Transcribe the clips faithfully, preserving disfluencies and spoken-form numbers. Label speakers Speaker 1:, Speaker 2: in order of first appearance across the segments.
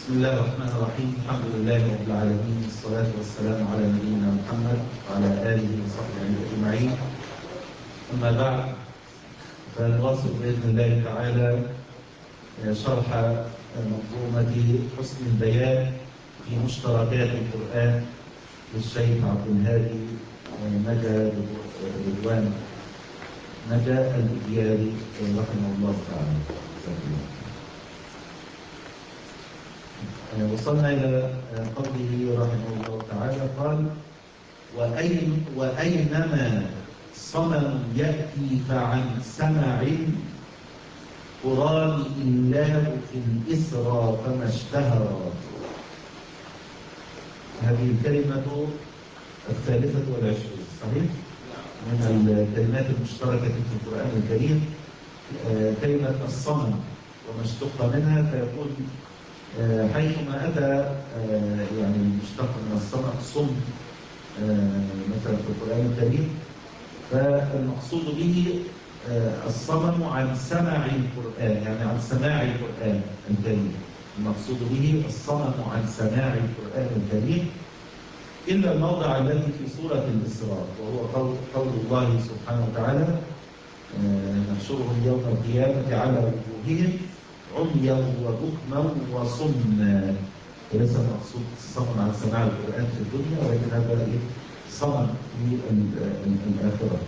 Speaker 1: بسم الله الرحمن الرحيم. الحمد لله رب العالمين، والصلاة والسلام على نبينا محمد وعلى آله وصحبه أجمعين. أما بعد، فنواصل بإذن الله تعالى شرح منظومة حسن البيان في مشتركات القرآن للشيخ عبد الهادي نجا رضوان نجا الإبياري رحمه الله تعالى. وصلنا إلى قوله رحمه الله تعالى قال: وأين وأينما صنم يأتي فعن سمع قران إله في الإسرى فما اشتهر. هذه الكلمة الثالثة والعشرون صحيح؟ من الكلمات المشتركة في القرآن الكريم كلمة الصنم وما اشتق منها، فيقول حيثما أتى يعني المشتق من الصنم صم مثلا في القرآن الكريم، فالمقصود به الصنم عن سماع القرآن، يعني عن سماع القرآن الكريم. المقصود به الصنم عن سماع القرآن الكريم، إلا الموضع الذي في سورة الإسراء، وهو قول, قول الله سبحانه وتعالى: نحشرهم يوم القيامة على وجوههم عميا وبكما وصما. وليس المقصود الصنم عن سماع القرآن في الدنيا، ولكن هذا صنم في الآخرة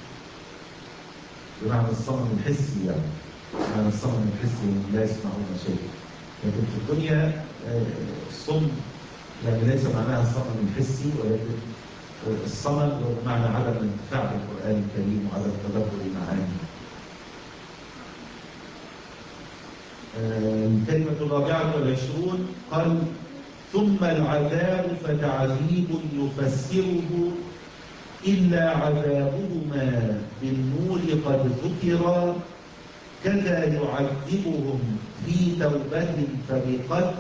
Speaker 1: بمعنى الصنم الحسي، يعني بمعنى الصنم الحسي لا يسمعون شيء. لكن في الدنيا الصم يعني ليس معناها الصنم الحسي، ولكن الصمم هو بمعنى عدم الانتفاع بالقرآن الكريم وعدم تدبر معانيه. الكلمة الرابعة والعشرون قال: ثم العذاب فتعذيب يفسره إلا عذابهما بالنور قد ذكر، كذا يعذبهم في توبة فبقد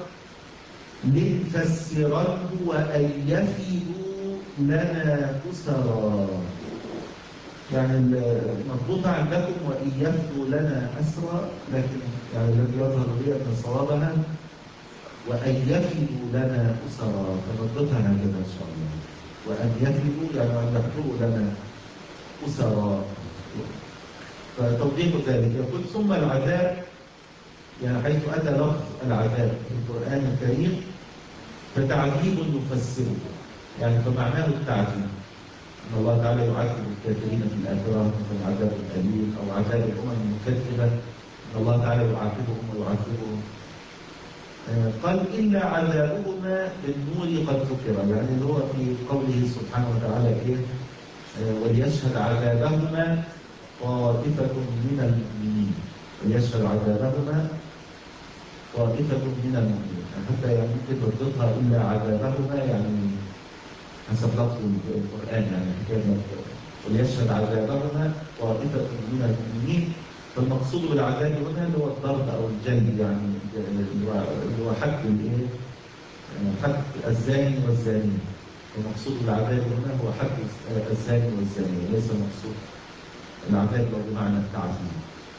Speaker 1: لنفسره وأن يفدوا لنا أسرا. يعني المضبوطة عندكم وإن يفدوا لنا أسرا، لكن يعني الذي يظهر لي أن صوابها وأن يفدوا لنا أسرا، فنضبطها هكذا إن شاء الله. وأن يفدوا يعني أن يحضروا لنا أسرا. فتوضيح ذلك يقول: ثم العذاب، يعني حيث أتى لفظ العذاب في القرآن الكريم فتعذيب يفسره، يعني فمعناه التعذيب، أن الله تعالى يعذب الكافرين في الآخرة مثل عذاب الأليم، أو عذاب الأمم المكذبة أن الله تعالى يعذبهم ويعذبهم. آه قال: إلا عذابهما بالنور قد ذكر، يعني اللي هو في قوله سبحانه وتعالى إيه؟ آه وليشهد عذابهما طائفة من المؤمنين. وليشهد عذابهما طائفة من المؤمنين، حتى يعني ممكن تضبطها إلا عذابهما، يعني حسب لفظ القرآن، يعني حكاية وليشهد عذابهما طائفة من المؤمنين. فالمقصود بالعذاب هنا اللي هو الضرب أو الجلد، يعني اللي هو حد الايه؟ حد الزاني والزانية. المقصود بالعذاب هنا هو حد الزاني والزانية، ليس المقصود العذاب بمعنى التعذيب.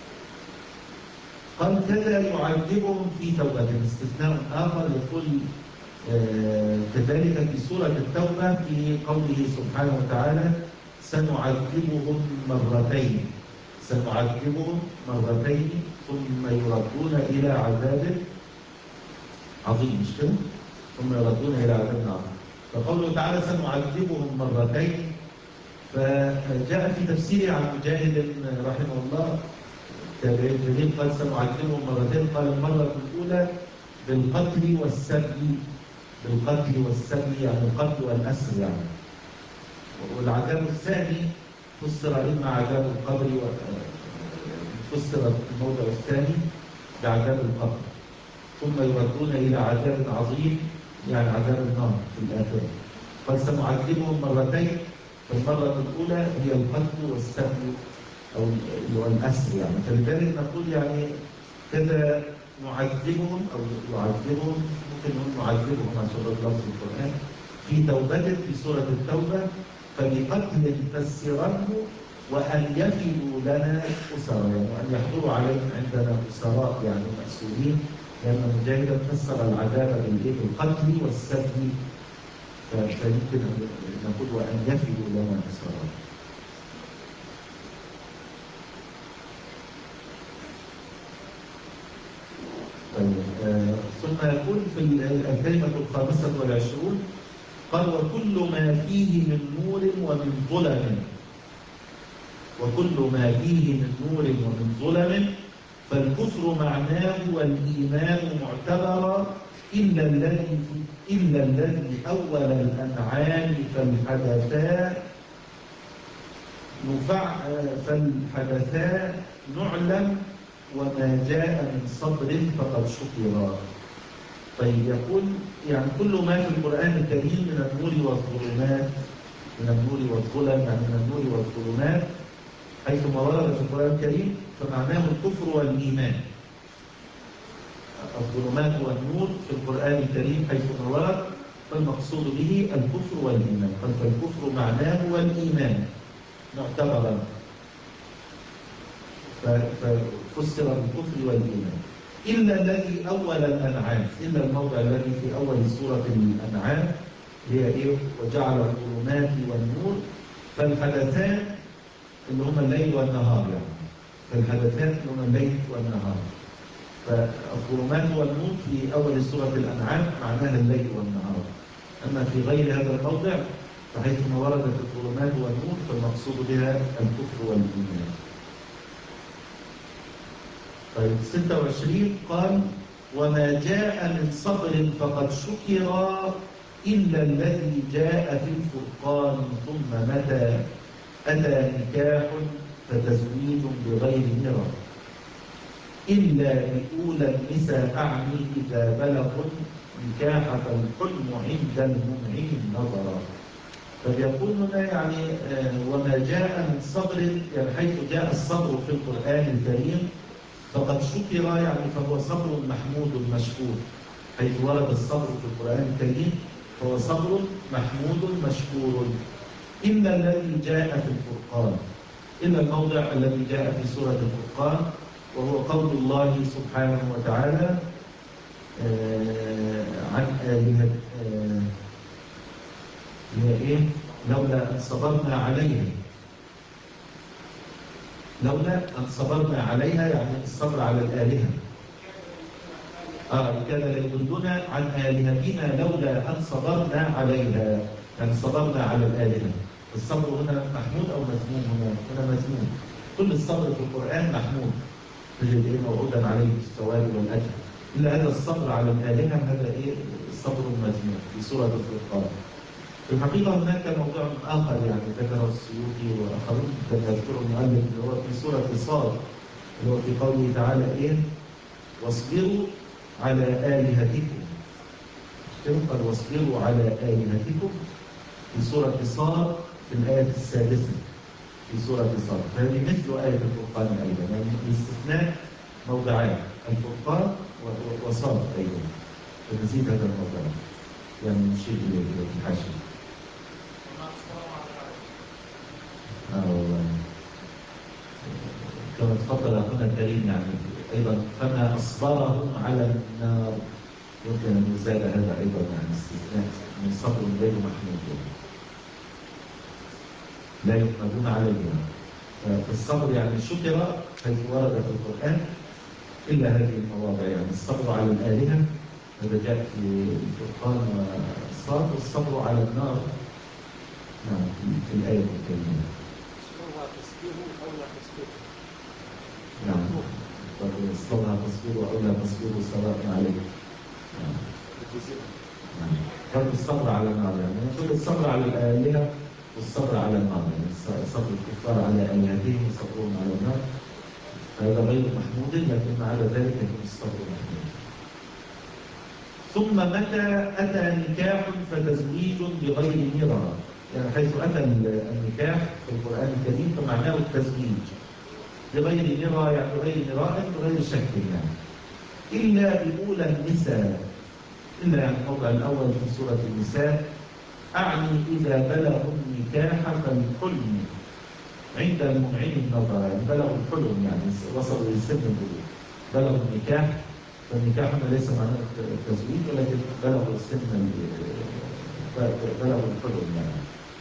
Speaker 1: قال: كذا يعذبهم في توبة. استثناء آخر يقول آه كذلك في سورة التوبة في قوله سبحانه وتعالى: سنعذبهم مرتين سنعذبهم مرتين ثم يردون إلى عذاب عظيم، مش كده؟ ثم يردون إلى عذاب عظيم. فقوله تعالى سنعذبهم مرتين، فجاء في تفسيره عن مجاهد رحمه الله تابعين جليل قال: سنعذبهم مرتين. قال: المرة الأولى بالقتل والسبي، بالقتل والسبي يعني القتل والأسر يعني. والعذاب الثاني فسر إما عذاب القبر، فسر في الموضع الثاني بعذاب القبر، ثم يردون إلى عذاب عظيم يعني عذاب النار في الآخرة. قال: سنعذبهم مرتين، فالمرة الأولى هي القتل والسبي أو اللي هو الأسر يعني. فلذلك نقول يعني كذا نعذبهم أو يعذبهم، ممكن نقول نعذبهم عشان لفظ القرآن في توبة في سورة التوبة، فبقتل فسره وأن يفدوا لنا أسرا، يعني وأن يحضروا عليهم عندنا أسراء يعني مأسورين لأن مجاهدا فسر العذاب بالقتل والسبي، فيمكن أن نقول وأن يفدوا لنا أسرا. طيب آه ثم يقول في الكلمة الخامسة والعشرون قال وكل ما فيه من نور ومن ظلم، وكل ما فيه من نور ومن ظلم فالكفر معناه والإيمان معتبرا إلا الذي إلا الذي أول الأنعام فالحدثاء نفع فالحدثاء نعلم وما جاء من صبر فقد شكر. طيب يقول يعني كل ما في القرآن الكريم من النور والظلمات، من النور والظلم يعني من النور والظلمات حيثما ورد في القرآن الكريم فمعناه الكفر والإيمان. الظلمات والنور في القرآن الكريم حيثما ورد فالمقصود به الكفر والإيمان، قال فالكفر معناه والإيمان معتبرا، ففسر بالكفر والإيمان إلا الذي أول الأنعام، إلا الموضع الذي في أول سورة الأنعام هي إيه؟ وجعل الظلمات والنور فالحدثان اللي هم الليل والنهار، يعني فالحدثان اللي هم الليل والنهار. فالظلمات والنور في أول سورة الأنعام معناها الليل والنهار، أما في غير هذا الموضع فحيثما وردت الظلمات والنور فالمقصود بها الكفر والإيمان. طيب ستة وعشرين قال وما جاء من صبر فقد شكر إلا الذي جاء في الفرقان ثم متى أتى نكاح فتزويج بغير نرى إلا بأولى النساء أعني إذا بلغوا نكاح فالحلم عند المنعم النظر. فبيقول هنا يعني آه وما جاء من صبر، يعني حيث جاء الصبر في القرآن الكريم فقد شكر يعني فهو صبر محمود مشكور. حيث ورد الصبر في القرآن الكريم فهو صبر محمود مشكور إلا الذي جاء في الفرقان، إلا الموضع الذي جاء في سورة الفرقان وهو قول الله سبحانه وتعالى آه عن آلهة آه هي إيه؟ لولا أن صبرنا عليها، لولا أن صبرنا عليها يعني الصبر على الآلهة. آه كان ليضلنا عن آلهتنا لولا أن صبرنا عليها، يعني صبرنا على الآلهة. الصبر هنا محمود أو مذموم؟ هنا هنا مذموم. كل الصبر في القرآن محمود تجد إيه موعودا عليه بالثواب والأجر، إلا هذا الصبر على الآلهة هذا إيه الصبر المذموم في سورة الفرقان. في الحقيقة هناك موضوع آخر يعني ذكره السيوطي وآخرون كما يذكر المؤلف اللي هو في سورة صاد اللي هو في قوله تعالى إيه واصبروا على آلهتكم، قال واصبروا على آلهتكم في سورة صاد في الآية السادسة في سورة صاد، فهذه مثل آية الفرقان أيضا، يعني الاستثناء موضعان الفرقان وصاد أيضا، فنزيد هذا الموضوع يعني نشير إليه في الحاشية. آه والله كما تفضل أخونا الكريم يعني أيضا فما أصبرهم على النار يمكن أن يزال هذا أيضا يعني استثناء من صبر غير محمود لا يحمدون عليه. فالصبر يعني شكر حيث ورد في القرآن إلا هذه المواضع، يعني الصبر على الآلهة هذا جاء في الفرقان والصاد، والصبر على النار نعم في الآية الكريمة. نعم الصبر تصبير أو لا تصبير سواء عليه. نعم فرق الصبر على النار، يعني فرق الصبر على الآلهة والصبر على النار، يعني صبر الكفار على آلهتهم وصبرهم على النار هذا غير محمود، لكن على ذلك يكون الصبر محمود. ثم متى أتى نكاح فتزويج بغير نرى، يعني حيث أتى النكاح في القرآن الكريم فمعناه التزويج بغير نرى، يعني بغير نراء بغير شك يعني إلا بأولى النساء، إلا يعني الموضع الأول في سورة النساء أعني إذا بلغوا النكاح فالحلم عند المنعم النظر، يعني بلغوا الحلم يعني وصلوا لسن البلوغ، بلغوا النكاح فالنكاح هنا ليس معناه التزويج ولكن بلغوا سن بلغوا الحلم يعني.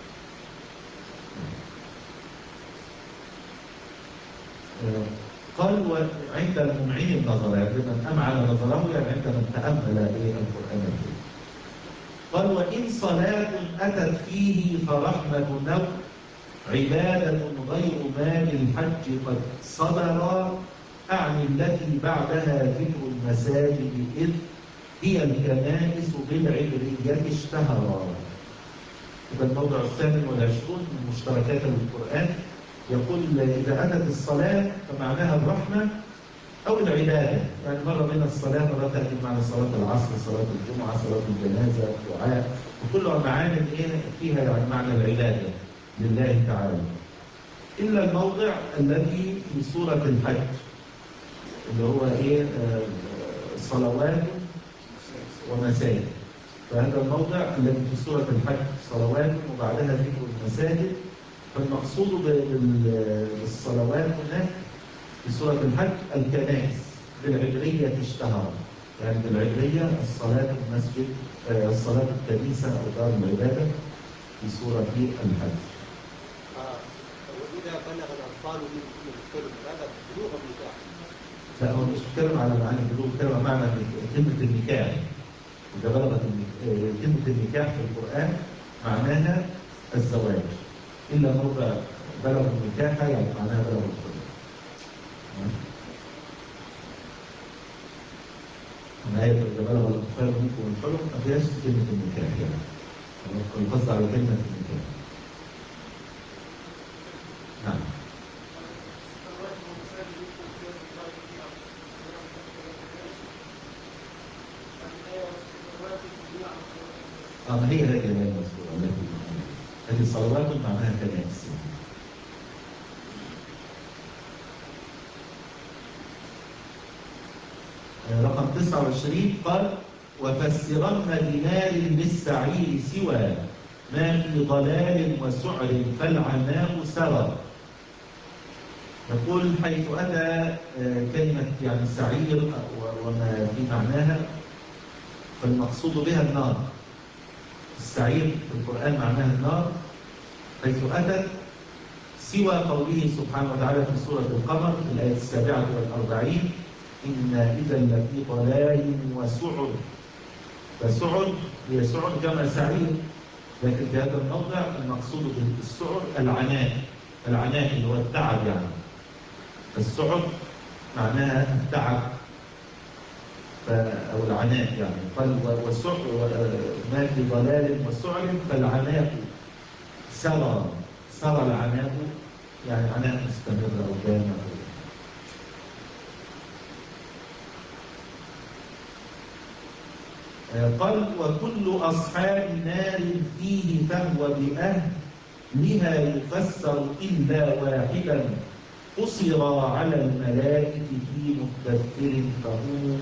Speaker 1: قال وعند الممعين النظر، يعني من أمعن نظره يعني عند من تأمل القرآن الكريم. قال وإن صلاة أتت فيه فرحمة نوع عبادة غير ما للحج قد صدر، أعني التي بعدها ذكر المساجد إذ هي الكنائس بالعبرية اشتهرا. هذا الموضع الثامن والعشرون من مشتركات القرآن، يقول إذا أتت الصلاة فمعناها الرحمة أو العبادة، يعني مرة من الصلاة مرة تأتي معنى صلاة العصر، صلاة الجمعة، صلاة الجنازة، الدعاء، وكلها معاني فيها يعني معنى العبادة لله تعالى، إلا الموضع الذي في سورة الحج اللي هو إيه آه صلوات ومساجد. فهذا الموضع الذي في سورة الحج صلوات وبعدها ذكر المساجد، فالمقصود بالصلوات هناك في سورة الحج الكنائس بالعبرية اشتهر، يعني بالعبرية الصلاة المسجد آه الصلاة الكنيسة أو دار العبادة في سورة الحج.
Speaker 2: آه. وإذا بلغ الأطفال منكم الحلم هذا بلوغ النكاح.
Speaker 1: لا هو مش بيتكلم على معنى البلوغ، بيتكلم على معنى كلمة النكاح. إذا بلغت كلمة النكاح في القرآن معناها الزواج، إلا موضع بلغ النكاح يعني معناها بلغ الحلم. الآية إذا بلغ الأطفال منكم الحلم ما فيهاش كلمة النكاح، يعني القصد على كلمة النكاح. نعم. آه ما هي هذه الآية المذكورة التي هذه صلوات معناها كنائس. رقم تسعة وعشرين قال وفسرن بنار للسعير سوى ما في ضلال وسعر فالعناء سرى. يقول حيث أتى كلمة يعني سعير وما في معناها فالمقصود بها النار. السعير في القرآن معناها النار، حيث أتت سوى قوله سبحانه وتعالى في سورة القمر في الآية السابعة والأربعين إنا إذا لفي ضلال وسعر. فسعر هي سعر جمع سعير، لكن في هذا الموضع المقصود بالسعر العناء، العناء اللي هو التعب يعني. السعر معناها التعب أو العناء يعني. قال وسعر ما في ضلال وسعر فالعناء سرى. سرى العناء يعني عناء مستمر أو دائم. قال وكل أصحاب نار فيه فهو بأهلها يفسر إلا واحدا قصر على الملائكة في مدثر فهم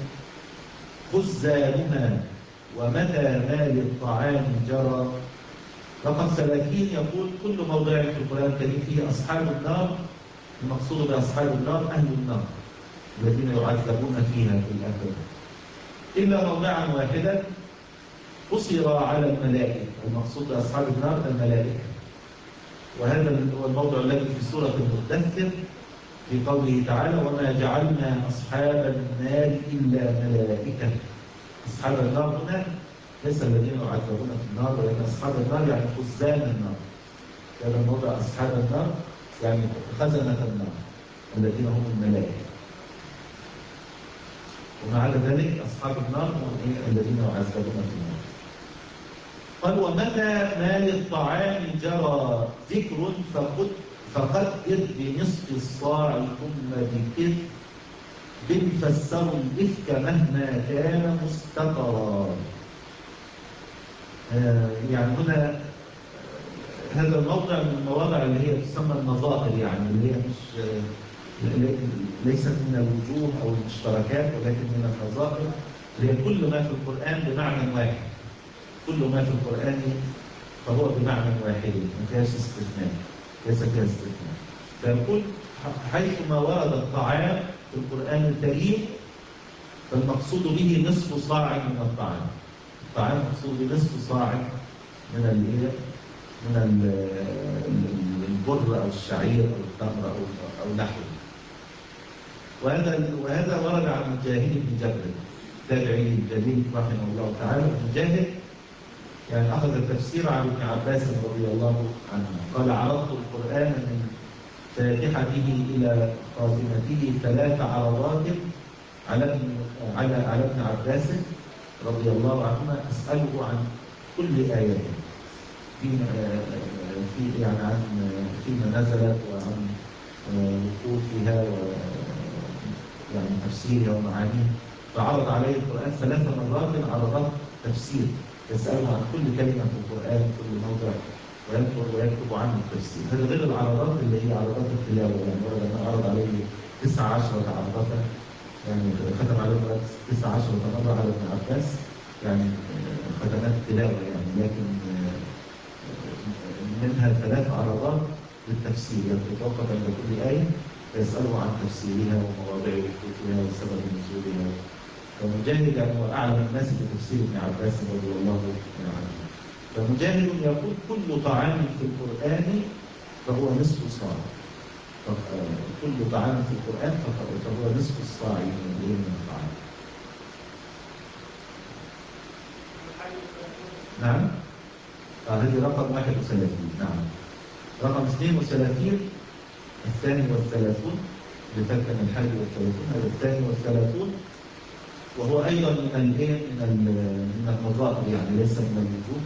Speaker 1: خزانها ومتى ما للطعام جرى. رقم ثلاثين يقول كل موضع في القرآن الكريم فيه أصحاب النار، المقصود بأصحاب النار أهل النار الذين يعذبون فيها في الآخرة، إلا موضعا واحدا قصر على الملائكة، المقصود بأصحاب النار الملائكة. وهذا هو الموضع الذي في سورة المدثر في قوله تعالى وما جعلنا أصحاب النار إلا ملائكة. أصحاب النار هنا ليس الذين يعذبون في النار، ولكن أصحاب النار يعني خزان النار. هذا الموضع أصحاب النار يعني خزنة النار الذين هم الملائكة. ومع ذلك أصحاب النار هم الذين يعذبون في النار. قال ومتى ما للطعام جرى ذكر فقد فقدر بنصف الصاع ثم بكث بنفسر الإفك مهما كان مستقرا. آه يعني هنا هذا الموضع من المواضع اللي هي تسمى النظائر، يعني اللي هي مش ليست من الوجوه أو المشتركات ولكن من النظائر اللي هي كل ما في القرآن بمعنى واحد. كل ما في القرآن فهو بمعنى واحد ما فيهاش استثناء، ليس فيها استثناء. فيقول حيثما ورد الطعام في القرآن الكريم فالمقصود به نصف صاع من الطعام. الطعام مقصود به نصف صاع من الايه؟ من البر او الشعير او التمر او او نحوه. وهذا وهذا ورد عن مجاهد بن جبر التابعي الجليل رحمه الله تعالى. مجاهد يعني اخذ التفسير عن ابن عباس رضي الله عنه قال: عرضت القران من فاتحته الى خاتمته ثلاث عرضات على ابن على على ابن عباس رضي الله عنهما اساله عن كل ايه في في يعني عن فيما نزلت وعن وقوفها و يعني تفسيرها ومعانيها. فعرض عليه القرآن ثلاث مرات عرضات تفسير، يسأله عن كل كلمة في القرآن كل موضع ويذكر ويكتب عنه التفسير. هذا غير العرضات اللي هي عرضات التلاوة، يعني ورد أنه عرض عليه تسع عشرة عرضة، يعني ختم عليه القرآن تسع عشرة مرة على ابن عباس، يعني ختمات التلاوة يعني، لكن منها ثلاث عرضات للتفسير، يتوقف عند كل آية يسأله عن تفسيرها ومواضع وقوفها وسبب نزولها. فمجاهد يعني هو أعلم الناس بتفسير ابن عباس رضي الله عنه. فمجاهد يقول: كل طعام في القرآن فهو نصف صاع. كل طعام في القرآن فهو نصف الصاع من الطعام. نعم. آه هذه رقم واحد وثلاثين. نعم. رقم اثنين وثلاثين الثاني والثلاثون، اللي فات من الحادي والثلاثون، هذا الثاني والثلاثون، وهو أيضا من الايه من من المظاهر، يعني ليس من الوجوه.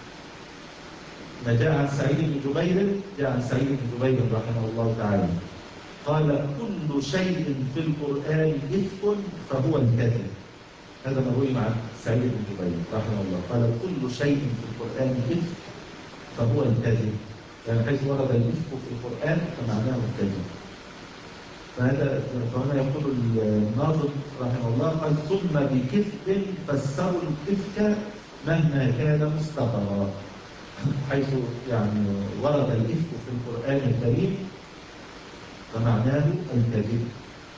Speaker 1: ما جاء عن سعيد بن جبير، جاء عن سعيد بن جبير رحمه الله تعالى قال: كل شيء في القرآن إفك فهو الكذب. هذا مروي عن سعيد بن جبير رحمه الله قال: كل شيء في القرآن إفك فهو الكذب. يعني حيث ورد الإفك في القرآن فمعناه الكذب. فهذا فهنا يقول الناظم رحمه الله قال: ثم بكذب فسروا الإفك مهما كان مستقرا. حيث يعني ورد الإفك في القرآن الكريم فمعناه الكذب.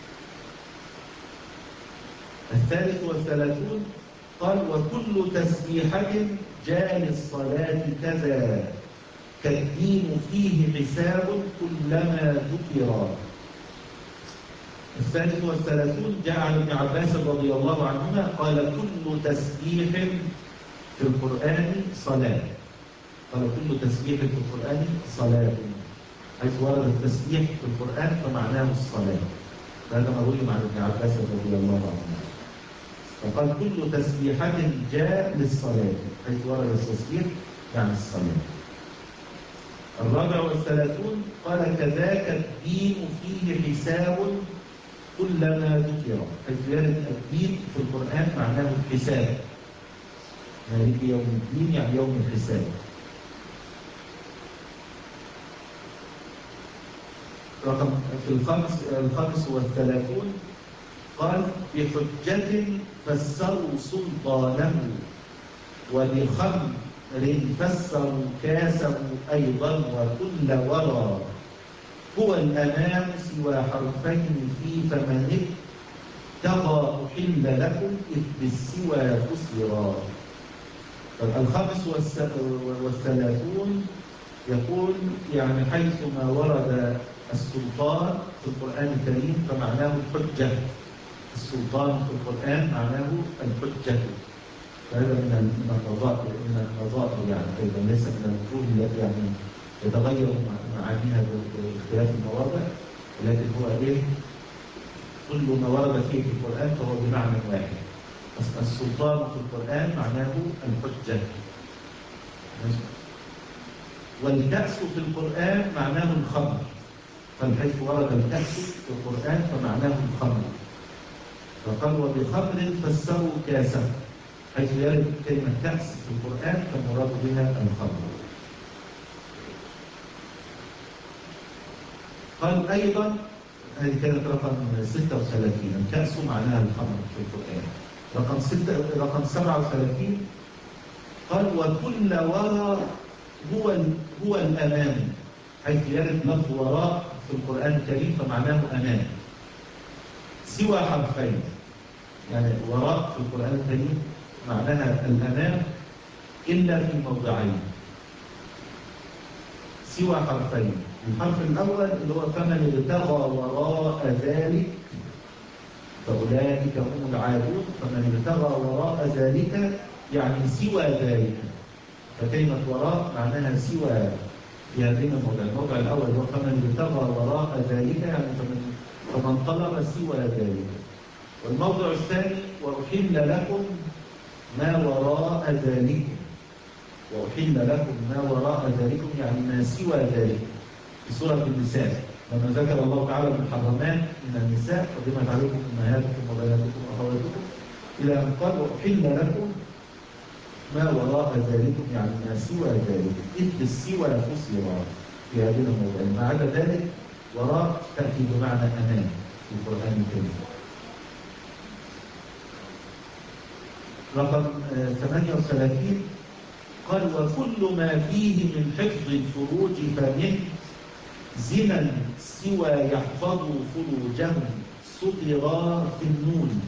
Speaker 1: الثالث والثلاثون قال: وكل تسبيحة جاء للصلاة كذا كالدين فيه حساب كلما ذكر. الثالث والثلاثون جاء عن ابن عباس رضي الله عنهما قال: كل تسبيح في القرآن صلاة. قال: كل تسبيح في القرآن صلاة. حيث ورد التسبيح في القرآن فمعناه الصلاة. هذا مروي عن ابن عباس رضي الله عنهما. فقال: كل تسبيحة جاء للصلاة. حيث ورد التسبيح يعني الصلاة. الرابع والثلاثون قال: كذاك الدين فيه حساب كلما ذكر. حيث يرد الدين في القرآن معناه الحساب. مالك يوم الدين يعني يوم الحساب. رقم في الخمس الخمس والثلاثون قال: بحجة فسروا سلطانه وبخمر فسروا كاسه أيضا وكل ورى هو الأمام سوى حرفين في فمن ابتغى أحل لكم إذ بالسوى كسرا. الخامس والثلاثون يقول: يعني حيثما ورد السلطان في القرآن الكريم فمعناه الحجة. السلطان في القرآن معناه الحجة. فهذا من النظائر من النظائر يعني أيضا ليس من الوجوه التي يعني يتغير معانيها باختلاف المواضع، ولكن هو ايه؟ كل ما ورد فيه في القرآن فهو بمعنى واحد. السلطان في القرآن معناه الحجة. والكأس في القرآن معناه الخمر. فحيث ورد الكأس في القرآن فمعناه الخمر. فقال: وبخمر فسروا كاسه. حيث يرد كلمة كأس في القرآن فالمراد بها الخمر. قال أيضا، هذه كانت رقم ستة وثلاثين، الكأس معناها الخمر في القرآن. رقم ستة رقم سبعة وثلاثين قال: وكل وراء هو هو الأمام. حيث يرد لفظ وراء في القرآن الكريم فمعناه أمام سوى حرفين. يعني وراء في القرآن الكريم معناها الأمام إلا في موضعين سوى حرفين. الحرف الأول اللي هو فمن ابتغى وراء ذلك فأولئك هم العادون. فمن ابتغى وراء ذلك يعني سوى ذلك، فكلمة وراء معناها سوى في هذين الموضع. الموضع الأول هو فمن ابتغى وراء ذلك يعني فمن, فمن طلب سوى ذلك. والموضع الثاني وأحل لكم ما وراء ذلكم. وأحل لكم ما وراء ذلكم يعني ما سوى ذلك في سورة النساء لما ذكر الله تعالى المحرمات من النساء قدمت عليكم أمهاتكم وبناتكم وأخواتكم إلى أن قال وأحل لكم ما وراء ذلكم يعني ما سوى ذلك. إذ السوى فصل في هذه الموضوعين. ما عدا ذلك وراء تأتي بمعنى أمام في القرآن الكريم. رقم ثمانية وثلاثين قال وكل ما فيه من حفظ الفروج فمن زنا سوى يحفظ فروجهم صدغا في النون.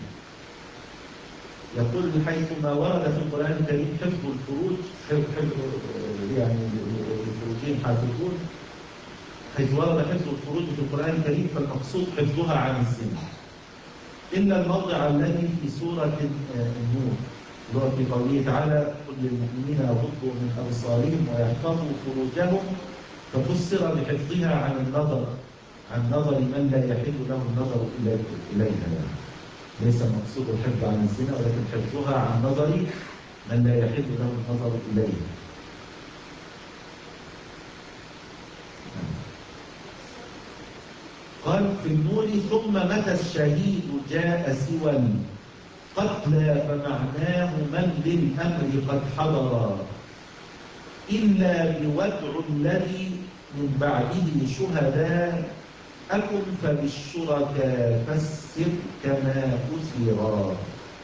Speaker 1: يقول حيثما ورد في القرآن الكريم حفظ الفروج حفظ يعني الفروجين حافظون، حيث ورد حفظ الفروج في القرآن الكريم فالمقصود حفظها عن الزنا إلا الموضع الذي في سورة النور اللي هو في قوله تعالى قل للمؤمنين يغضوا من أبصارهم ويحفظوا فروجهم، ففسر بحفظها عن النظر عن نظر من لا يحل له النظر إليها. ليس المقصود الحفظ عن الزنا ولكن حفظها عن نظر من لا يحل له النظر إليها. قال في النور ثم متى الشهيد جاء سوى القتلى فمعناه من للأمر قد حضر إلا بودع الذي من بعده شهداء أكن فبالشركاء فسر كما أسرا.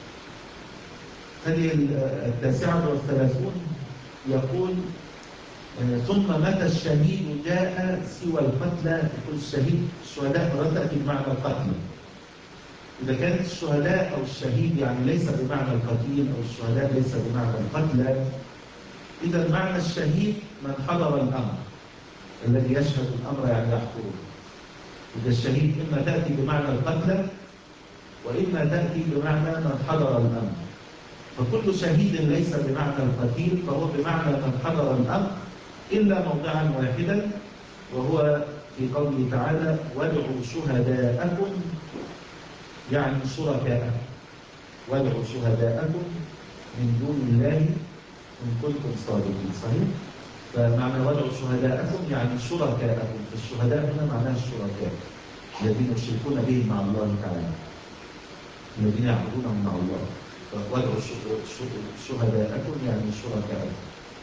Speaker 1: هذه التاسعة والثلاثون يقول ثم متى الشهيد جاء سوى القتلى. يقول الشهيد الشهداء مرات تأتي بمعنى القتل. إذا كانت الشهداء أو الشهيد يعني ليس بمعنى القتيل أو الشهداء ليس بمعنى القتلى، إذا معنى الشهيد من حضر الأمر الذي يشهد الأمر يعني يحضره. إذا الشهيد إما تأتي بمعنى القتلى وإما تأتي بمعنى من حضر الأمر. فكل شهيد ليس بمعنى القتيل فهو بمعنى من حضر الأمر إلا موضعا واحدا وهو في قوله تعالى وادعوا شهداءكم يعني شركاءكم. وادعوا شهداءكم من دون الله إن كنتم صادقين. صحيح؟ فمعنى وادعوا شهداءكم يعني شركاءكم. الشهداء هنا معناها الشركاء الذين يشركون بهم مع الله تعالى الذين يعبدونهم مع الله. فوادعوا شهداءكم يعني شركاءكم.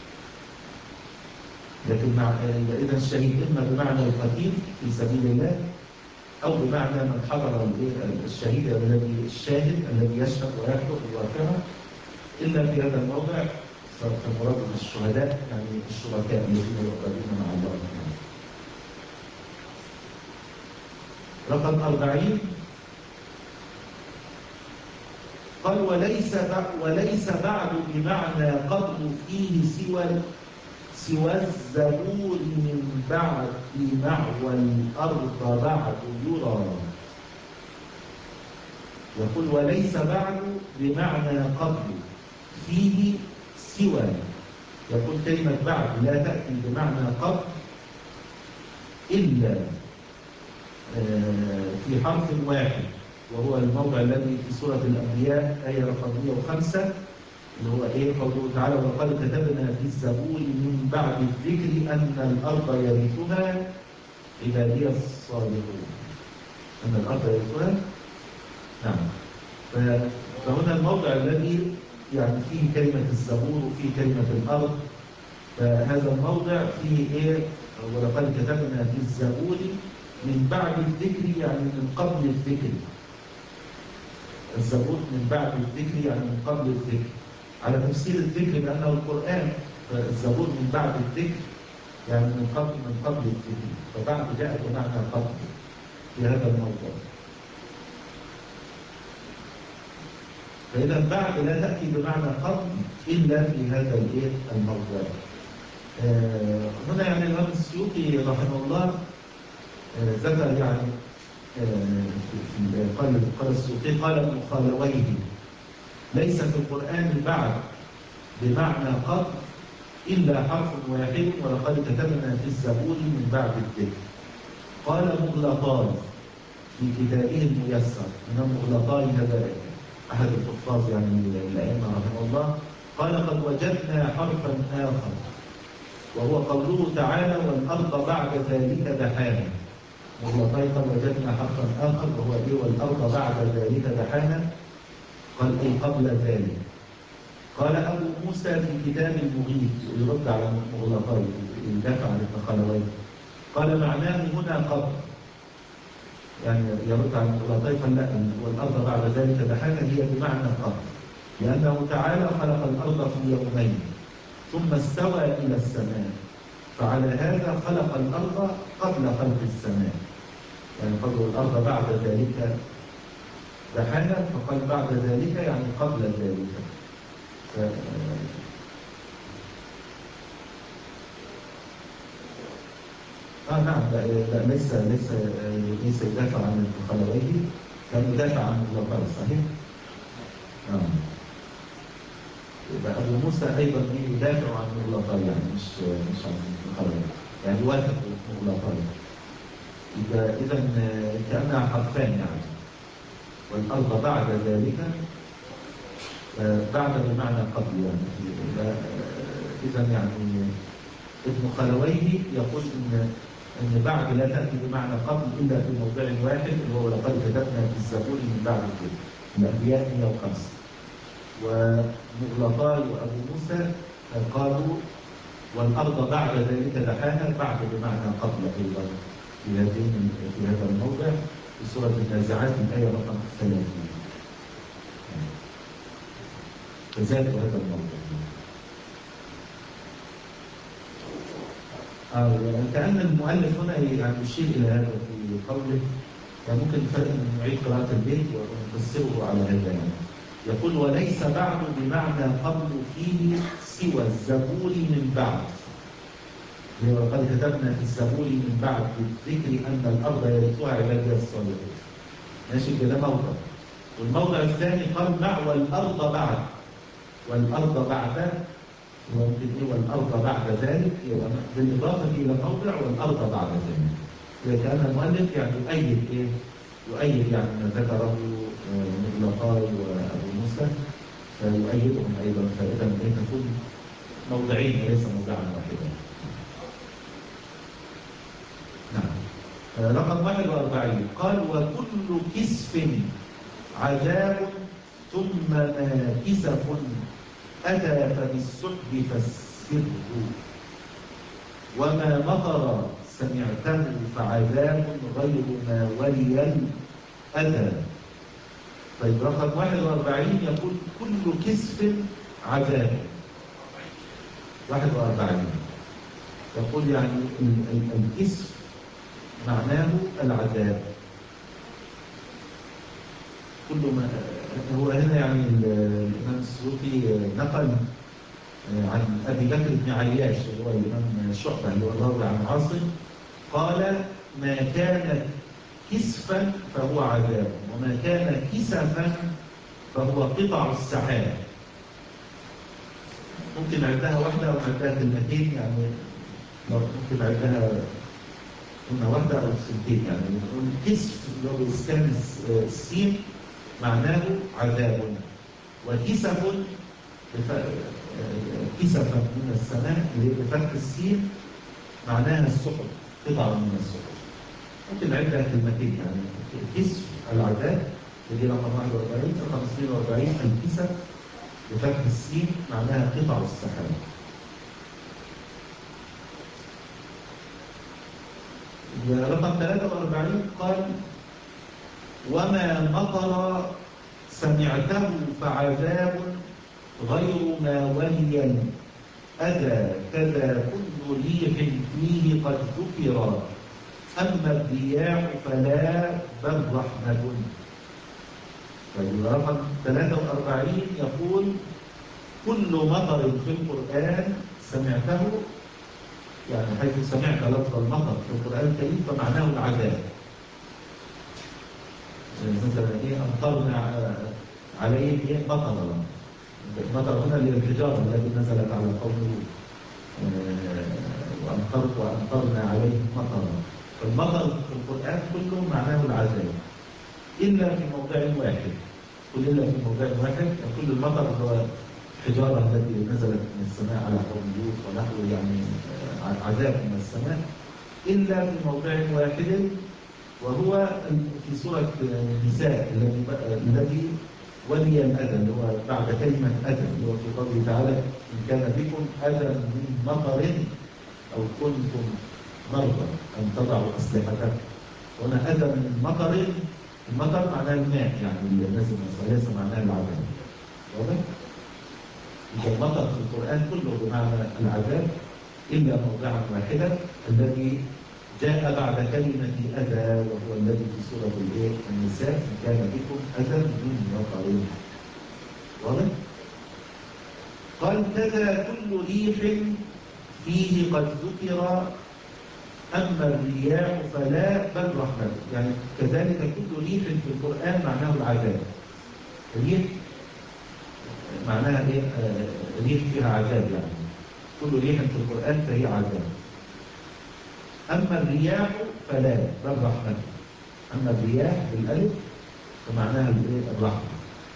Speaker 1: لكن مع إذا الشهيد إما بمعنى القتيل في سبيل الله أو بمعنى من حضر الشهيد الذي الشاهد الذي يشهد ويحضر الواقعة. إلا في هذا الموضع فالمراد بالشهداء يعني الشركاء الذين يعبدون مع الله. رقم أربعين قال وليس وليس بعد بمعنى قبل فيه سوى سوى الزبور من بعد معوى الأرض بعد يرى. يقول وليس بعد بمعنى قبل فيه سوى. يقول كلمة بعد لا تأتي بمعنى قبل إلا في حرف واحد وهو الموضع الذي في سورة الأنبياء آية رقم مئة وخمسة اللي هو إيه قوله تعالى وقد كتبنا في الزبور من بعد الذكر أن الأرض يرثها عبادي الصالحون. أن الأرض يرثها نعم. فهنا الموضع الذي يعني فيه كلمة الزبور وفيه كلمة الأرض. فهذا الموضع فيه إيه ولقد كتبنا في الزبور من بعد الذكر يعني من قبل الذكر. الزبور من بعد الذكر يعني من قبل الذكر على تفسير الذكر بأنه القرآن. فالزبور من بعد الذكر يعني من قبل من قبل الذكر. فبعد جاء بمعنى قبل في هذا الموضوع. فإذا بعد لا تأتي بمعنى قبل إلا في هذا الإيه الموضع. آه هنا يعني الإمام السيوطي رحمه الله آه ذكر يعني آه قال قال السيوطي قال ابن خالويه ليس في القرآن بعد بمعنى قبل إلا حرف واحد ولقد كتبنا في الزبور من بعد الذكر. قال مغلطاي في كتابه الميسر، من مغلطاي هذا أحد الحفاظ يعني الأئمة رحمه الله، قال قد وجدنا حرفا آخر وهو قوله تعالى والأرض بعد ذلك دحاها. مغلطاي قد وجدنا حرفا آخر وهو إيه والأرض بعد ذلك دحاها، قال إيه قبل ذلك. قال أبو موسى في كتاب المغيث يرد على مغلطاي يدافع عن ابن خالويه، قال معناه هنا قبل، يعني يرد على مغلطاي قال لا والأرض بعد ذلك دحاها هي بمعنى قبل، لأنه تعالى خلق الأرض في يومين ثم استوى إلى السماء، فعلى هذا خلق الأرض قبل خلق السماء، يعني قبل الأرض بعد ذلك دحاها، فقال بعد ذلك يعني قبل ذلك. آه نعم لا, لا ليس ليس ليس يدافع عن ابن خالويه، كان يدافع عن مغلطاي صحيح؟ آه. يبقى أبو موسى أيضا يدافع عن مغلطاي يعني مش مش عن ابن خالويه، يعني يوافق مغلطاي. إذا إذا كأنها حرفان يعني، والأرض بعد ذلك بعد بمعنى قبل يعني. إذا يعني ابن خالويه يقول إن إن بعد لا تأتي بمعنى قبل إلا في موضع واحد اللي هو لقد كتبنا في الزبور من بعد الذكر، الأنبياء مئة وخمسة. ومغلطاي وأبو موسى قالوا والأرض بعد ذلك دحاها بعد بمعنى قبل أيضا في هذين في هذا الموضع في سورة النازعات الآية رقم ثلاثين. فزاد هذا الموضوع. آه كأن المؤلف هنا يعني يشير إلى هذا في قوله، يعني ممكن فرق من نعيد قراءة البيت ونفسره على هذا يعني. يقول وليس بعد بمعنى قبل فيه سوى الزبور من بعد، وقد كتبنا في الزبور من بعد بالذكر أن الأرض يرثها عبادي الصالحون. ماشي كده موضع. والموضع الثاني قال مع والأرض بعد، والأرض بعد ممكن إيه والأرض بعد ذلك يبقى بالإضافة إلى الموضع والأرض بعد ذلك. إذا كان المؤلف يعني يؤيد إيه؟ يؤيد يعني ما ذكره مغلطاي وأبو موسى فيؤيدهم أيضا، فإذا إيه تكون موضعين وليس موضعا واحدا. نعم. رقم واحد وأربعين قال وكل كسف عذاب ثم ما كسف أتى فبالسحب فالسره وما مطر سمعته فعذاب غير ما ولي الأذى. طيب رقم واحد وأربعين يقول كل كسف عذاب. واحد وأربعين يقول يعني الكسف معناه العذاب. كل ما هو هنا يعني الإمام السيوطي نقل عن أبي بكر بن عياش اللي هو الإمام شعبة اللي هو الراوي عن عاصم، قال ما كان كسفا فهو عذاب وما كان كسفا فهو قطع السحاب. ممكن عندها واحدة أو عندها كلمتين يعني، ممكن عندها قلنا واحدة أو سنتين يعني. نقول كسف اللي هو بإسكان السين معناه عذاب، وكسف كسفا من السماء بفتح السين معناها السحب، قطعة من السحب. ممكن عندها كلمتين يعني كسف العذاب اللي رقم واحد وأربعين، رقم اثنين وأربعين الكسف بفتح السين معناها قطع السحاب. رقم ثلاثة وأربعين قال وما مطر سمعته فعذاب غير ما ولي الأذى كذا كل ريح فيه قد ذكر أما الرياح فلا بل رحمة. طيب رقم ثلاثة وأربعين يقول كل مطر في القرآن سمعته، يعني حيث سمعت لفظ المطر في القرآن الكريم فمعناه العذاب. مثلا ايه أمطرنا عليهم ايه مطرا، المطر هنا للحجارة التي نزلت على قوم لوط، وأمطرت وأمطرنا عليهم مطرا. فالمطر في القرآن كله معناه العذاب إلا في موضع واحد. كل إلا في موضع واحد، كل المطر هو الحجارة التي نزلت من السماء على قوم لوط ونحو يعني عذاب من السماء، إلا في موضع واحد وهو في سورة النساء الذي ولي الأذى، اللي هو بعد كلمة أذى، اللي هو في قوله تعالى إن كان بكم أذى من مطر أو كنتم مرضى أن تضعوا أسلحتكم. هنا أذى من مطر، المطر معناه الماء يعني اللي نازل من السماء، ليس معناه العذاب. واضح؟ إذا المطر في القرآن كله بمعنى العذاب إلا موضعا واحدا الذي جاء بعد كلمة أذى، وهو الذي في سورة النساء إن كان بكم أذى من مطر. واضح؟ قال كذا كل ريح فيه قد ذكر أما الرياح فلا بل رحمة. يعني كذلك كل ريح في القرآن معناه العذاب. ريح معناها إيه؟ آه ريح فيها عذاب، يعني كل ريح في القرآن فهي عذاب. أما الرياح فلا بل رحمة. أما الرياح بالألف فمعناها الرحمة.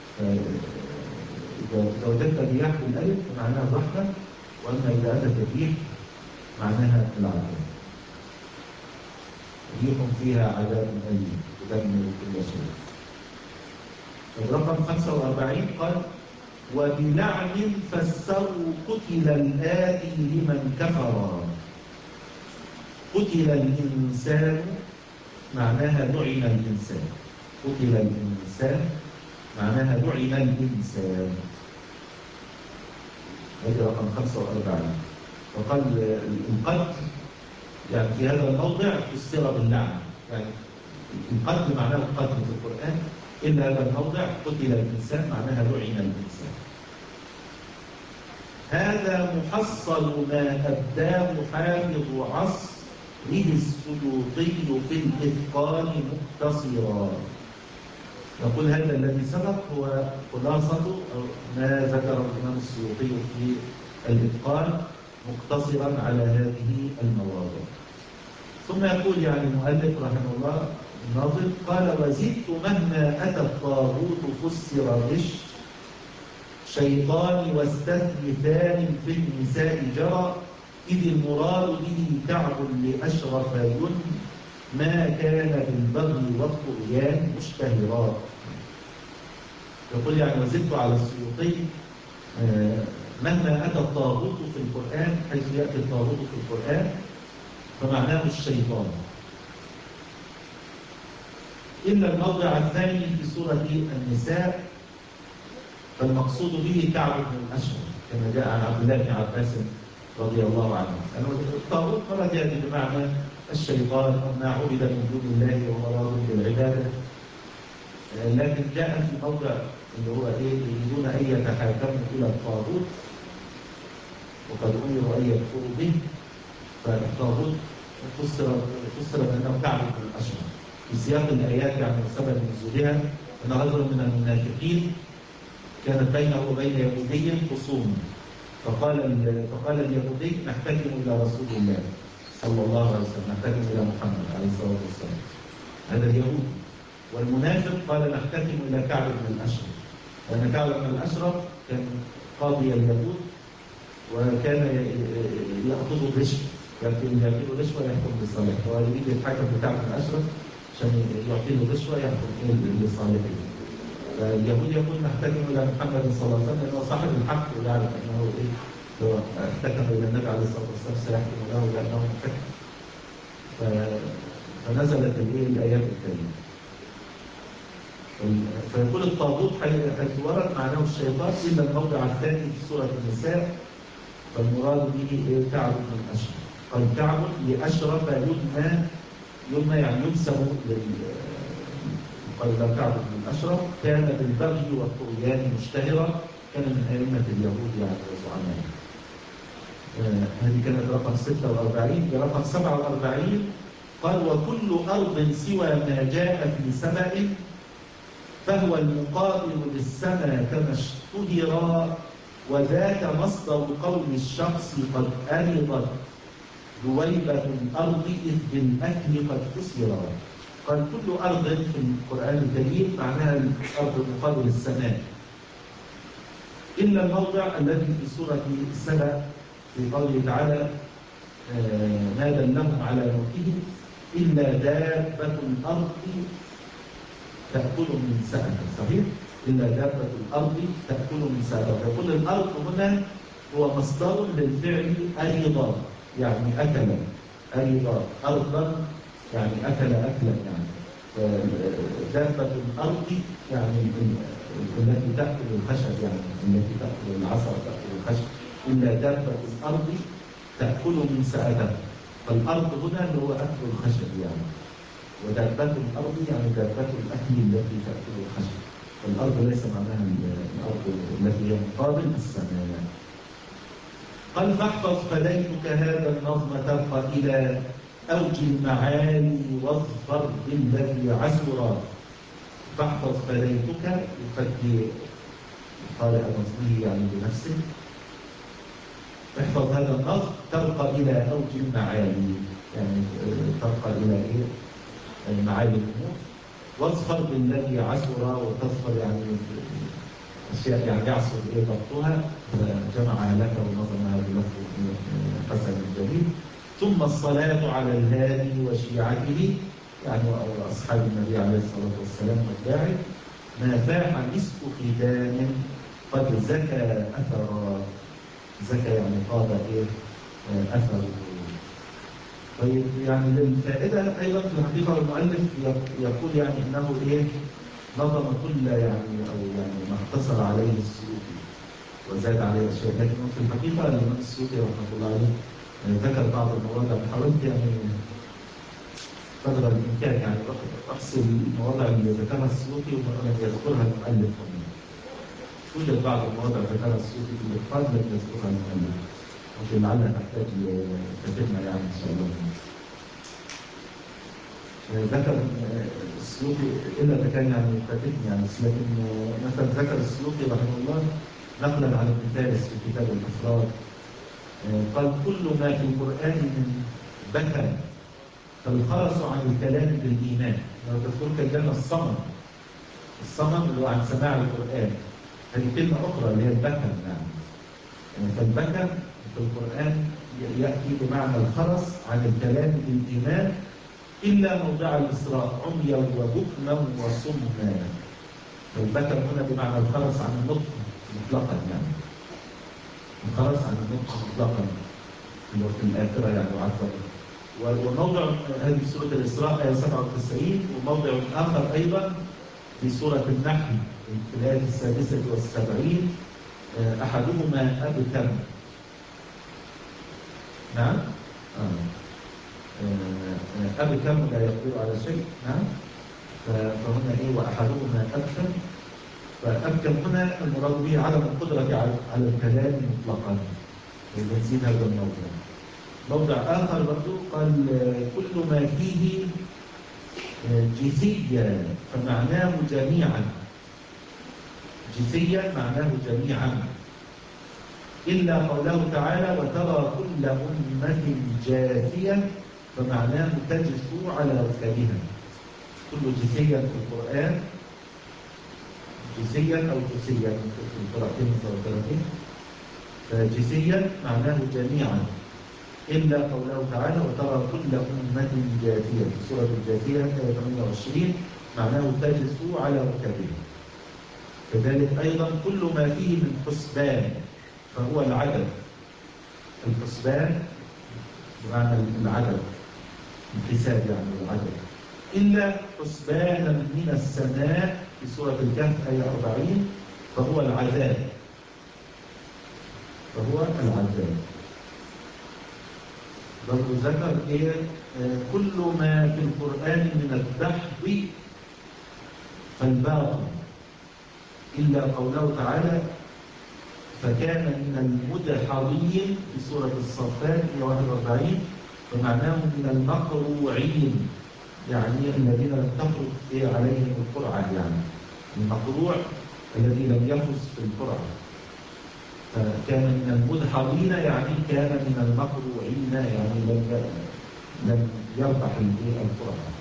Speaker 1: إذا وجدت الرياح بالألف فمعناها الرحمة، وأما إذا أتت الريح معناها العذاب. ريح فيها عذاب أليم تدمر كل شيء. الرقم خمسة وأربعين قال وبلعن فسروا قتل الآتي لمن كفر. قتل الإنسان معناها لعن الإنسان. قتل الإنسان معناها لعن الإنسان. هذه رقم خمسة وأربعين. وقال القتل يعني في هذا الموضع فسر باللعن، يعني القتل معناه القتل في القرآن، إلا هذا الموضع قتل الإنسان معناها لعن الإنسان. هذا محصل ما أبداه حافظ عصره السيوطي في الإتقان مختصرا. نقول هذا الذي سبق هو خلاصة ما ذكر الإمام السيوطي في الإتقان مقتصرا على هذه المواضع. ثم يقول يعني المؤلف رحمه الله الناظم قال وزدت مهما أتى الطاغوت فسر غش شيطان واستثلثان في النساء جرى إذ المراد به كعب لأشرف ين ما كان بالبغي والطغيان مشتهرا. يقول يعني وزدت على السيوطي مهما أتى الطاغوت في القرآن، حيث يأتي الطاغوت في القرآن فمعناه الشيطان، إلا الموضع الثاني في سورة النساء فالمقصود به كعب بن الأشرف كما جاء عن عبد الله بن عباس رضي الله عنه. الطاغوت مرة يأتي بمعنى الشيطان أو ما عبد من دون الله ومراد بالعبادة، لكن جاء في موضع اللي هو إيه يريدون أن يتحاكموا إلى الطاغوت وقد أمروا أن يكفروا به، فالطاغوت فسر فسر بأنه كعب بن الأشرف في سياق الآيات، يعني سبب نزولها أن رجلا من المنافقين كانت بينه وبين يهودي خصوم، فقال فقال اليهودي نحتكم إلى رسول الله صلى الله عليه وسلم، نحتكم إلى محمد عليه الصلاة والسلام، هذا اليهود. والمنافق قال نحتكم إلى كعب بن الأشرف، لأن كعب بن الأشرف كان قاضي اليهود وكان يأخذ الرشوة، لكن يأخذ الرشوة يحكم لصالحه، وهو يريد يتحكم بكعب بن الأشرف عشان يعطيه الرشوة يحكم لصالحه. فاليهود يقول نحتكم إلى محمد صلى الله عليه وسلم لأنه صاحب الحق ويعرف أنه إيه لو احتكم إلى النبي عليه الصلاة والسلام سيحكم له لأنه محكم. فنزلت الإيه الآيات الكريمة. فيقول الطاغوت حيث ورد معناه الشيطان إلا الموضع الثاني في سورة النساء فالمراد به كعب بن الأشرف. قال كعب لأشرف يمنى، يمنى يعني ينسب قال لا تعبد من الأشرف، كان بالبغي والطغيان مشتهرا، كان من أئمة اليهود يعني وزعمائهم. آه هذه كانت رقم ستة وأربعين. برقم سبعة وأربعين قال وكل أرض سوى ما جاء في سبأ فهو المقابل للسماء كما اشتهر، وذاك مصدر قول الشخص قد أرضت دويبة الأرض إذ بالأكل قد كسرا. قال كل أرض في القرآن الكريم معناها الأرض مقابل السماء، إلا الموضع الذي في سورة سبأ في قوله تعالى ما دلهم على موته إلا دابة الأرض تأكل من سأته. صحيح؟ إلا دابة الأرض تأكل من سأته. فكل الأرض هنا هو مصدر للفعل أرضا، يعني أكل. أرضا أرضا يعني أكل أكلا. يعني دابة الأرض يعني التي تأكل الخشب، يعني التي تأكل العصا تأكل الخشب. إلا دابة الأرض تأكل من سأته. فالأرض هنا اللي هو أكل الخشب يعني، ودابة الأرض يعني دابة الأكل التي تأكل الخشب. الأرض ليس معناها الأرض التي هي مقابل السماء. قال فاحفظ فليتك هذا النظم ترقى إلى أوج المعاني واظفر بالذي عسرا. فاحفظ فليتك يفدي قارئ نظمه يعني بنفسه. احفظ هذا النظم ترقى إلى أوج المعاني، يعني ترقى إلى إيه؟ معاني الأمور. واظفر بالذي عسر، وتظفر يعني أشياء يعني يعصر إيه ضبطها، فجمعها لك ونظمها بلفظ حسن جميل. ثم الصلاة على الهادي وشيعته، يعني أصحاب النبي عليه الصلاة والسلام واتباعه. ما فاح مسك ختام قد زكى أثرا. زكى يعني قاد إيه أثره. طيب يعني للفائدة أيضا في الحقيقة المؤلف يقول يعني أنه إيه نظم كل يعني أو يعني ما اقتصر عليه السيوطي وزاد عليه أشياء، لكن في الحقيقة الإمام السيوطي رحمه الله عليه ذكر بعض المواضع. حاولت يعني قدر الإمكان يعني أحصل المواضع اللي ذكرها السيوطي ولم يذكرها المؤلف. توجد بعض المواضع ذكرها السيوطي في الإتقان لم يذكرها المؤلف، ممكن لعلها تحتاج كتبنا يعني إن شاء الله. ذكر السيوطي إلا إذا كان يعني فاتتني يعني، لكن مثلا ذكر السيوطي رحمه الله نقلا عن ابن فارس في كتاب الأفراد قال كل ما في القرآن من بكر فالخرس عن الكلام بالإيمان. لو تذكر كلمة الصمم، الصمم اللي هو عن سماع القرآن، هذه كلمة أخرى اللي هي البكر. يعني فالبكر في القرآن يأتي بمعنى الخرس عن الكلام بالإيمان إلا موضع الإسراء عميا وبكما وصما. فالبكر هنا بمعنى الخرس عن النطق مطلقا، يعني الخرس عن النطق مطلقا اللي هو في الآخرة يعني وعطا. وموضع هذه سورة الإسراء آية سبعة وتسعين، وموضع آخر أيضا في سورة النحل في الآية السادسة والسبعين أحدهما أبكم. نعم آه. أبكم لا يقدر على شيء. نعم فهنا إيه وأحدهما أبكم. فأبكم هنا المراد به عدم القدرة على الكلام مطلقا، ونزيد هذا الموضوع. موضع آخر برضو قال كل ما فيه جثيا فمعناه جميعا. جثيا معناه جميعا إلا قوله تعالى وترى كل أمة جاثية فمعناه تجثو على ركبها. كل جثيا في القرآن جثيا أو جثيا في القراءتين المتواترتين، فجثيا معناه جميعا إلا قوله تعالى وترى كل أمة جاثية في سورة الجاثية آية ثمانية وعشرين معناه تجثو على ركبها. كذلك أيضا كل ما فيه من حسبان فهو العدد. الحسبان بمعنى العدد، الحساب يعني العدد. إلا حسبانا من السماء في سورة الكهف آية أربعين فهو العذاب. فهو العذاب. برضو ذكر إيه آه كل ما في القرآن من الدحض فالباطل إلا قوله تعالى فكان من المدحضين في سورة الصفات مئة وواحد وأربعين، ومعناه من المقروعين، يعني الذين لم تخرج عليهم القرعة، يعني المقروع الذي لم يفز في القرعة. فكان من المدحضين يعني كان من المقروعين، يعني لم لم يربح القرعة.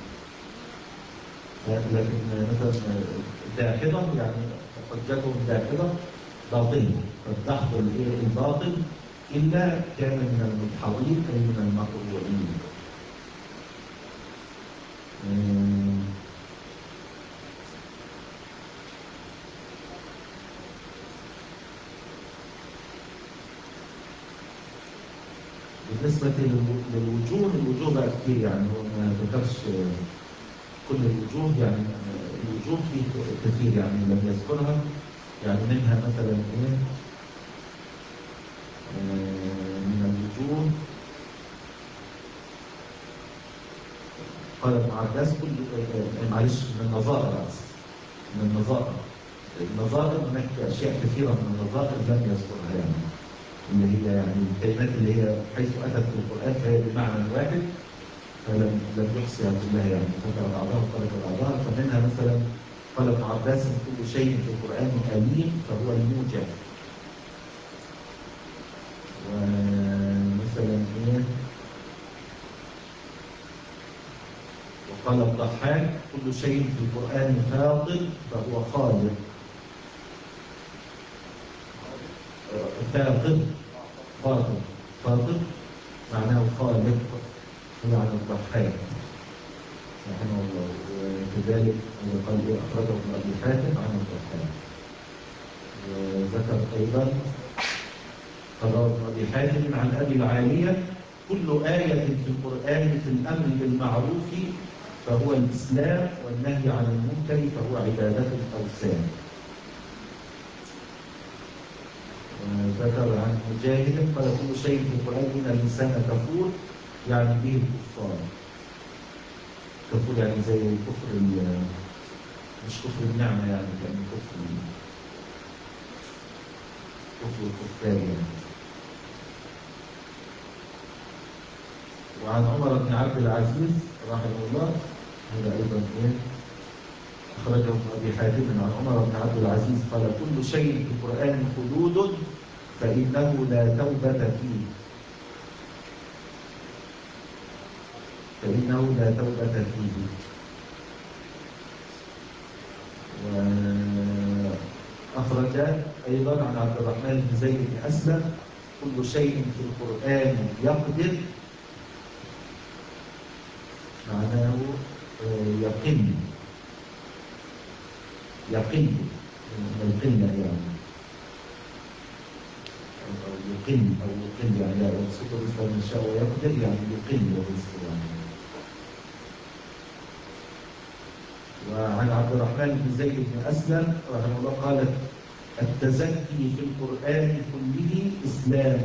Speaker 1: لكن مثلا داحضة يعني حجتهم داحضة باطل، فالدحض الباطل إلا كان من المدحضين أي من المقروعين. بالنسبة للوجوه، الوجوه بقى كتير، يعني هو ما ذكرش كل الوجوه، يعني الوجوه فيه كثير يعني لم يذكرها، يعني منها مثلا ايه من الوجوه قال ابن عباس كل معلش من النظائر، من النظائر النظائر هناك اشياء كثيره من النظائر لم يذكرها، يعني اللي هي يعني الكلمات اللي هي حيث اتت في القران فهي بمعنى واحد، فلم لم يحصيها كلها، يعني ذكر بعضها وترك بعضها. فمنها مثلا قال ابن عباس كل شيء في القران أليم فهو الموجع. ومثلا ايه وقال الضحاك كل شيء في القرآن فاضل فهو خالق. فاضل فاضل فاضل معناه خالق، يعني الضحاك رحمه الله. وكذلك قال أخرجه ابن أبي حاتم عن الضحاك. وذكر أيضا قال ابن أبي حاتم عن أبي العالية كل آية في القرآن في الأمر بالمعروف فهو الإسلام، والنهي عن المنكر فهو عبادة الأوثان. وذكر عن مجاهد قال كل شيء في القرآن إن الإنسان كفور، يعني به الكفار. كفور يعني زي كفر مش كفر النعمة، يعني كان كفر كفر الكفار يعني. وعن عمر بن عبد العزيز رحمه الله، هذا أيضا إيه أخرجه ابن أبي حاتم عن عمر بن عبد العزيز قال كل شيء في القرآن حدود فإنه لا توبة فيه فإنه لا توبة فيه. وأخرج أيضا عن عبد الرحمن بن زيد بن أسلم كل شيء في القرآن يقدر، معناه يقل يقل من القلة، يعني أو يقل أو يقل يعني لا يبسط رزقه من شاء ويقدر، يعني يقل الرزق يعني. وعن عبد الرحمن بن زيد بن أسلم رحمه الله قال التزكي في القرآن كله إسلام.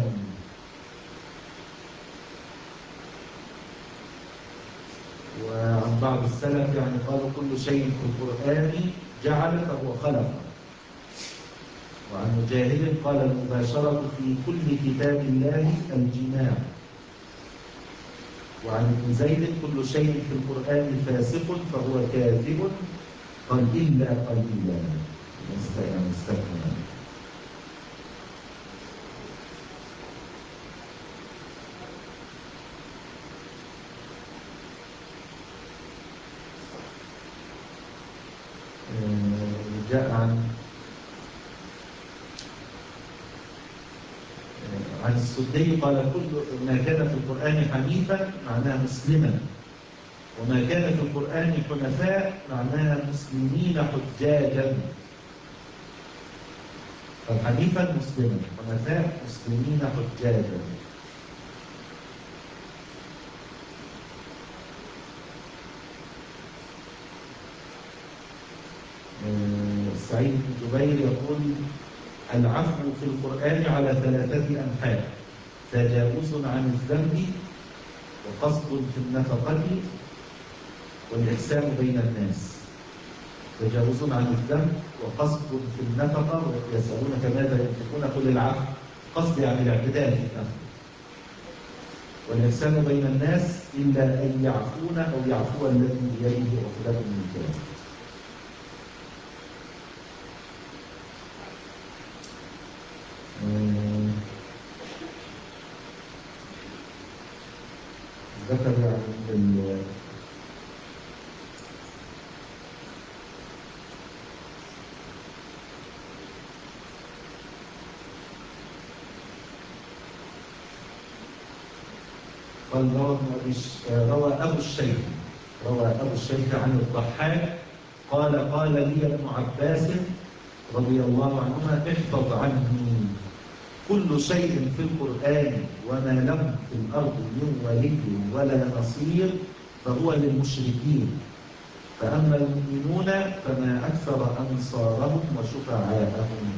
Speaker 1: وعن بعض السلف يعني قالوا كل شيء في القرآن جعل فهو خلق. وعن مجاهد قال المباشرة في كل كتاب الله الجماع. وعن ابن زيد كل شيء في القرآن فاسق فهو كاذب، قال إلا قليلا يعني استثنى. جاء عن عن السدي قال كل ما كان في القرآن حنيفا معناه مسلما، وما كان في القرآن حنفاء معناها مسلمين حجاجا. فالحنيفا مسلما، حنفاء مسلمين حجاجا. سعيد بن جبير يقول العفو في القرآن على ثلاثة أنحاء: تجاوز عن الذنب، وقصد في النفقة، والإحسان بين الناس. يتجاوزون عن الذنب وقصد في النفقة ويسألونك ماذا ينفقون قل العفو. قصد يعني الاعتدال في النفقة. والإحسان بين الناس إلا أن يعفون أو يعفو الذي بيده عقدة النكاح. ذكر يعني قال روى روى أبو الشيخ روى أبو الشيخ عن الضحاك قال قال لي ابن عباس رضي الله عنهما احفظ عني كل شيء في القرآن وما له في الأرض من ولي ولا نصير فهو للمشركين فأما المؤمنون فما أكثر أنصارهم وشفعاءهم.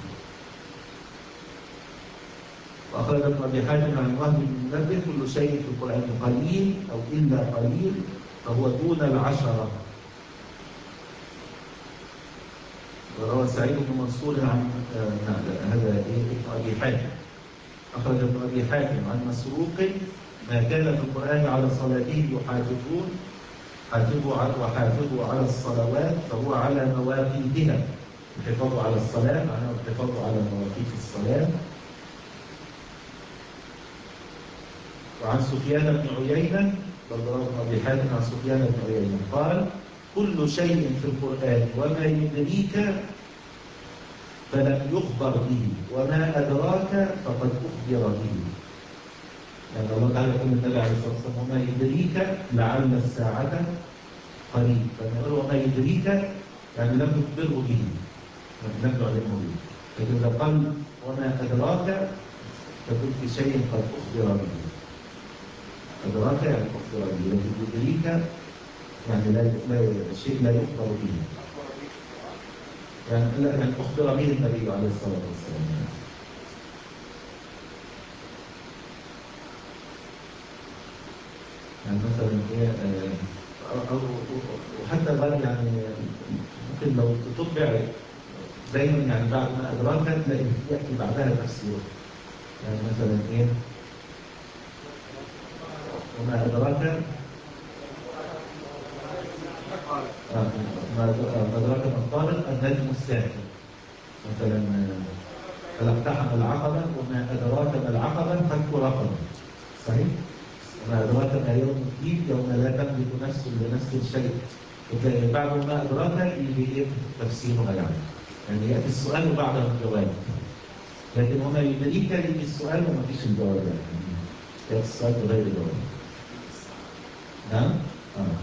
Speaker 1: وأخرج ابن أبي حاتم عن وهب بن منبه كل شيء في القرآن قليل أو إلا قليل فهو دون العشرة. وروى سعيد بن منصور عن آه هذا ابن أبي حاتم. أخرج ابن أبي حاتم عن مسروق ما كان في القرآن على صلاته يحافظون حافظوا على وحافظوا على الصلوات فهو على مواقيتها. الحفاظ على الصلاة معناه الحفاظ على مواقيت الصلاة. وعن سفيان بن عيينة رواه ابن أبي حاتم عن سفيان بن عيينة قال كل شيء في القرآن وما يدريك فلم يخبر به وما أدراك فقد أخبر به. يعني الله تعالى يقول النبي عليه الصلاة والسلام وما يدريك لعل الساعة قريب. فما يقول وما يدريك يعني لم يخبره به لم يعلمه به. لكن إذا قال وما أدراك فكل في شيء قد أخبر به. أدراك يعني أخبر به. لكن يدريك يعني لا لا شيء لا يخبر به. يعني لا يعني أخبر به النبي عليه الصلاة والسلام. يعني مثلا ايه او وحتى بعد يعني ممكن لو تتبع دايما يعني بعد ما ادراك تلاقي ياتي بعدها تفسير. يعني مثلا ايه وما ادراك آه ما ادراك ما الطارق النجم الساكن. مثلا فلاقتحم العقبه وما ادراك ما العقبه فك رقبه. صحيح؟ وما أدراك ما يوم الدين يوم لا تملك نفس لنفس شيء. وكان بعد ما أدراك يجي إيه تفسيرها يعني. يعني يأتي السؤال وبعده الجواب. لكن وما يدريك يجي السؤال وما فيش الجواب يعني. يأتي السؤال بغير جواب. نعم؟ آه.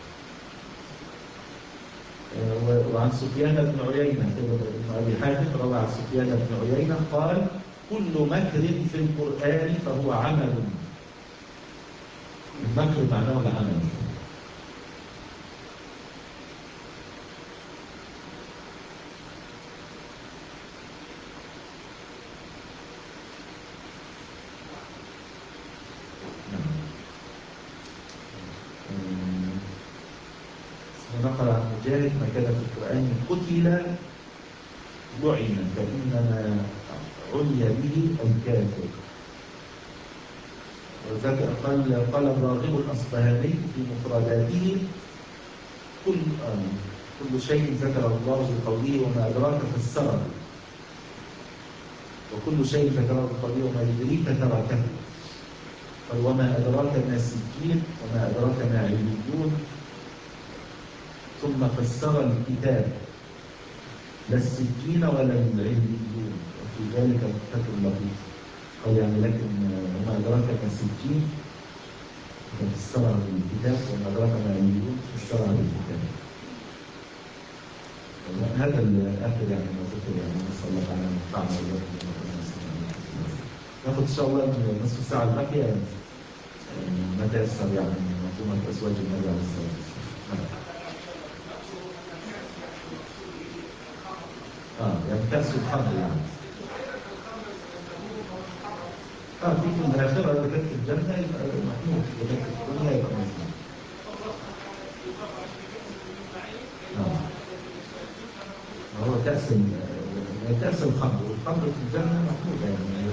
Speaker 1: وعن سفيان بن عيينة ابن أبي حاتم روى عن سفيان بن عيينة قال كل مكر في القرآن فهو عمل. المكر معناه العمل. ونقل عن مجاهد ما كان في القرآن قتل لعن فإنما عني به الكافر. وذكر قال قال الراغب الأصفهاني في مفرداته كل آه كل شيء ذكر الله بقوله وما أدراك فسره وكل شيء ذكره بقوله وما يدريك تركه. قال وما أدراك ما سجين وما أدراك ما عليون ثم فسر الكتاب لا السجين ولا العليون وفي ذلك مختلف لطيف. قال يعني لكن وما أدراك ما سجين فسرها بالكتاب وما أدراك ما عليون فسرها بالكتاب. هذا الآخر يعني ما ذكر يعني نسأل الله تعالى أن ينفعنا وإياكم. ناخذ إن شاء الله نصف الساعة الباقية ما تيسر يعني منظومة أزواج النبي عليه الصلاة والسلام. اه يعني كأس الخمر يعني. اه في في الآخرة إذا كانت في الجنة يبقى محمود، إذا كانت في الدنيا يبقى مظلوم. آه. كأس كأس الخمر، والخمر في الجنة محمودة يعني.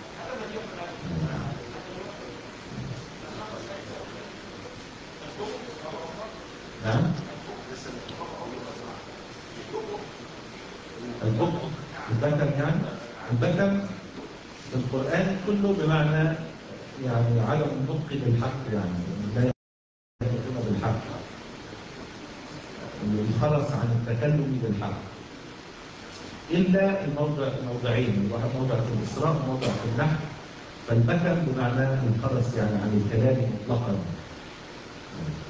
Speaker 1: نعم. البكم البكم يعني البكم في القرآن كله بمعنى يعني عدم النطق بالحق، يعني لا ينطقون بالحق، الخلص عن التكلم بالحق، إلا الموضع الموضعين، واحد موضع في الإسراء وموضع في النحل. فالبكم بمعنى الخلص يعني عن الكلام مطلقا.